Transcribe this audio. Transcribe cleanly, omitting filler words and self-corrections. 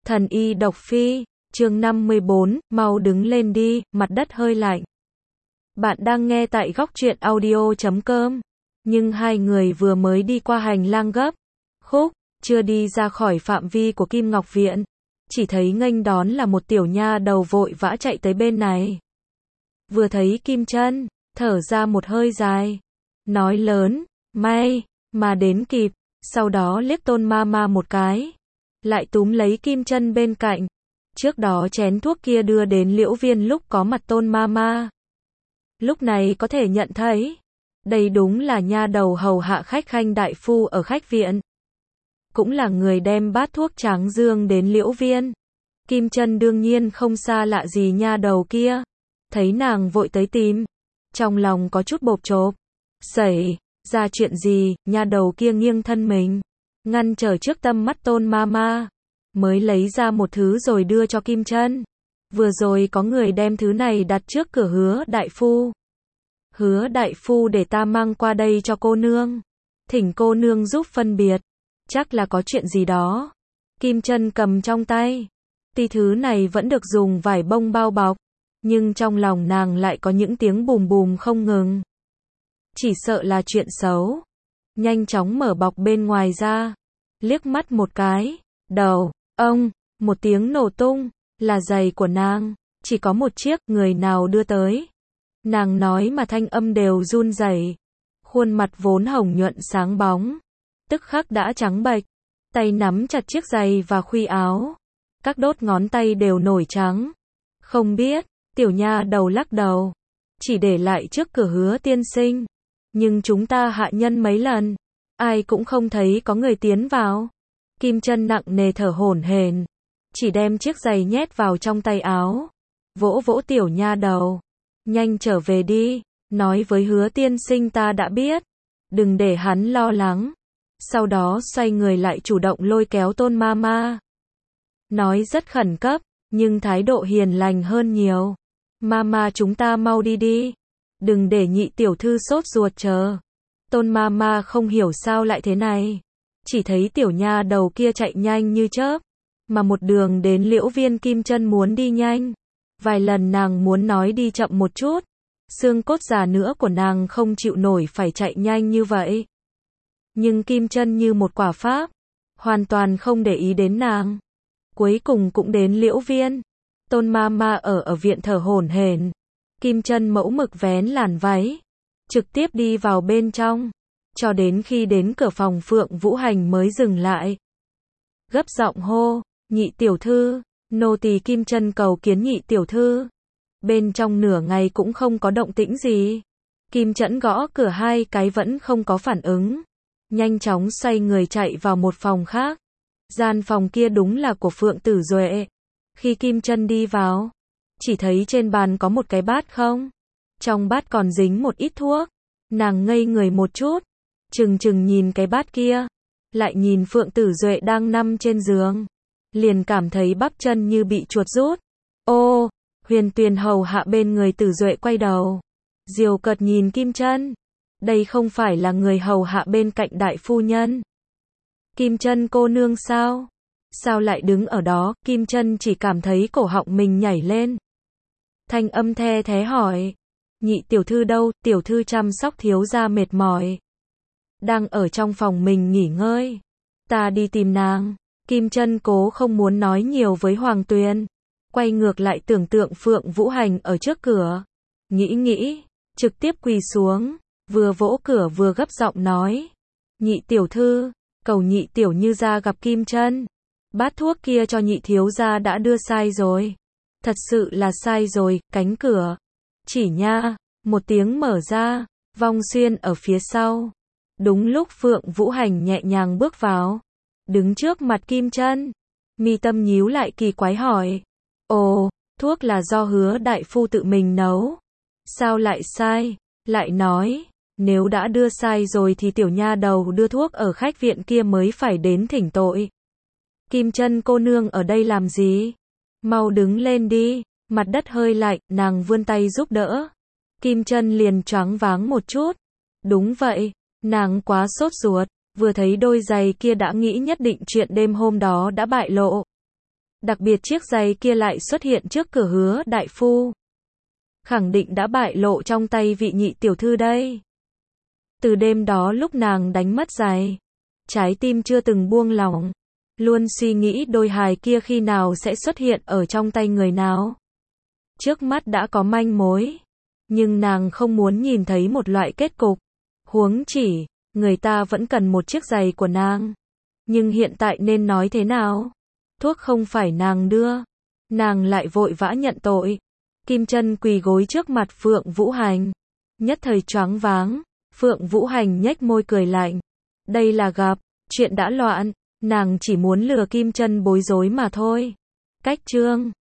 Thần y độc phi, chương 54, mau đứng lên đi, mặt đất hơi lạnh. Bạn đang nghe tại góc truyện audio.com. Nhưng hai người vừa mới đi qua hành lang gấp khúc, chưa đi ra khỏi phạm vi của Kim Ngọc Viện, chỉ thấy nghênh đón là một tiểu nha đầu vội vã chạy tới bên này. Vừa thấy Kim Chân, thở ra một hơi dài, nói lớn, may mà đến kịp, sau đó liếc Tôn Ma Ma một cái, lại túm lấy Kim Chân bên cạnh. Trước đó chén thuốc kia đưa đến Liễu Viên lúc có mặt Tôn Ma Ma. Lúc này có thể nhận thấy, đây đúng là nha đầu hầu hạ khách khanh đại phu ở khách viện. Cũng là người đem bát thuốc tráng dương đến Liễu Viên. Kim Chân đương nhiên không xa lạ gì nha đầu kia. Thấy nàng vội tới tìm, trong lòng có chút bộp chộp. Xảy ra chuyện gì? Nha đầu kia nghiêng thân mình, ngăn trở trước tầm mắt Tôn Ma Ma, mới lấy ra một thứ rồi đưa cho Kim Chân. Vừa rồi có người đem thứ này đặt trước cửa Hứa đại phu. Hứa đại phu để ta mang qua đây cho cô nương, thỉnh cô nương giúp phân biệt, chắc là có chuyện gì đó. Kim Chân cầm trong tay, tuy thứ này vẫn được dùng vải bông bao bọc, nhưng trong lòng nàng lại có những tiếng bùm bùm không ngừng. Chỉ sợ là chuyện xấu. Nhanh chóng mở bọc bên ngoài ra, liếc mắt một cái, đầu, ông, một tiếng nổ tung, là giày của nàng, chỉ có một chiếc, người nào đưa tới. Nàng nói mà thanh âm đều run rẩy, khuôn mặt vốn hồng nhuận sáng bóng, tức khắc đã trắng bệch, tay nắm chặt chiếc giày và khuy áo, các đốt ngón tay đều nổi trắng. Không biết, tiểu nha đầu lắc đầu, chỉ để lại trước cửa Hứa tiên sinh, nhưng chúng ta hạ nhân mấy lần, ai cũng không thấy có người tiến vào. Kim Chân nặng nề thở hổn hển, chỉ đem chiếc giày nhét vào trong tay áo, vỗ vỗ tiểu nha đầu, nhanh trở về đi, nói với Hứa tiên sinh ta đã biết, đừng để hắn lo lắng. Sau đó xoay người lại chủ động lôi kéo Tôn Ma Ma, nói rất khẩn cấp, nhưng thái độ hiền lành hơn nhiều. Ma Ma, chúng ta mau đi đi, đừng để nhị tiểu thư sốt ruột chờ. Tôn Ma Ma không hiểu sao lại thế này, chỉ thấy tiểu nha đầu kia chạy nhanh như chớp, mà một đường đến Liễu Viên. Kim Chân muốn đi nhanh, vài lần nàng muốn nói đi chậm một chút, xương cốt già nữa của nàng không chịu nổi phải chạy nhanh như vậy. Nhưng Kim Chân như một quả pháp, hoàn toàn không để ý đến nàng. Cuối cùng cũng đến Liễu Viên. Tôn Ma Ma ở viện thở hổn hển. Kim Chân mẫu mực vén làn váy, trực tiếp đi vào bên trong, cho đến khi đến cửa phòng Phượng Vũ Hành mới dừng lại. Gấp giọng hô, nhị tiểu thư, nô tỳ Kim Chân cầu kiến nhị tiểu thư. Bên trong nửa ngày cũng không có động tĩnh gì. Kim Chẫn gõ cửa hai cái vẫn không có phản ứng, nhanh chóng xoay người chạy vào một phòng khác. Gian phòng kia đúng là của Phượng Tử Duệ. Khi Kim Chân đi vào, chỉ thấy trên bàn có một cái bát không, trong bát còn dính một ít thuốc. Nàng ngây người một chút, chừng chừng nhìn cái bát kia, lại nhìn Phượng Tử Duệ đang nằm trên giường, liền cảm thấy bắp chân như bị chuột rút. Ô, Huyền Tuyền hầu hạ bên người Tử Duệ quay đầu, diều cợt nhìn Kim Chân, đây không phải là người hầu hạ bên cạnh đại phu nhân Kim Chân cô nương sao? Sao lại đứng ở đó? Kim Chân chỉ cảm thấy cổ họng mình nhảy lên. Thanh âm the thé hỏi, nhị tiểu thư đâu? Tiểu thư chăm sóc thiếu gia mệt mỏi, đang ở trong phòng mình nghỉ ngơi, ta đi tìm nàng. Kim Chân cố không muốn nói nhiều với Hoàng Tuyền, quay ngược lại tưởng tượng Phượng Vũ Hành ở trước cửa, nghĩ, trực tiếp quỳ xuống, vừa vỗ cửa vừa gấp giọng nói, nhị tiểu thư, cầu nhị tiểu như gia gặp Kim Chân. Bát thuốc kia cho nhị thiếu gia đã đưa sai rồi, thật sự là sai rồi. Cánh cửa chỉ nha một tiếng mở ra, Vong Xuyên ở phía sau. Đúng lúc Phượng Vũ Hành nhẹ nhàng bước vào, đứng trước mặt Kim Chân, mi tâm nhíu lại kỳ quái hỏi, ồ, thuốc là do Hứa đại phu tự mình nấu, sao lại sai? Lại nói, nếu đã đưa sai rồi thì tiểu nha đầu đưa thuốc ở khách viện kia mới phải đến thỉnh tội. Kim Chân cô nương ở đây làm gì? Mau đứng lên đi. Mặt đất hơi lạnh, nàng vươn tay giúp đỡ. Kim Chân liền choáng váng một chút. Đúng vậy, nàng quá sốt ruột, vừa thấy đôi giày kia đã nghĩ nhất định chuyện đêm hôm đó đã bại lộ. Đặc biệt chiếc giày kia lại xuất hiện trước cửa Hứa đại phu. Khẳng định đã bại lộ trong tay vị nhị tiểu thư đây. Từ đêm đó lúc nàng đánh mất giày, trái tim chưa từng buông lỏng, luôn suy nghĩ đôi hài kia khi nào sẽ xuất hiện ở trong tay người nào. Trước mắt đã có manh mối, nhưng nàng không muốn nhìn thấy một loại kết cục. Huống chỉ, người ta vẫn cần một chiếc giày của nàng. Nhưng hiện tại nên nói thế nào? Thuốc không phải nàng đưa, nàng lại vội vã nhận tội. Kim Chân quỳ gối trước mặt Phượng Vũ Hành, nhất thời choáng váng. Phượng Vũ Hành nhếch môi cười lạnh. Đây là gặp chuyện đã loạn, nàng chỉ muốn lừa Kim Chân bối rối mà thôi. Cách chương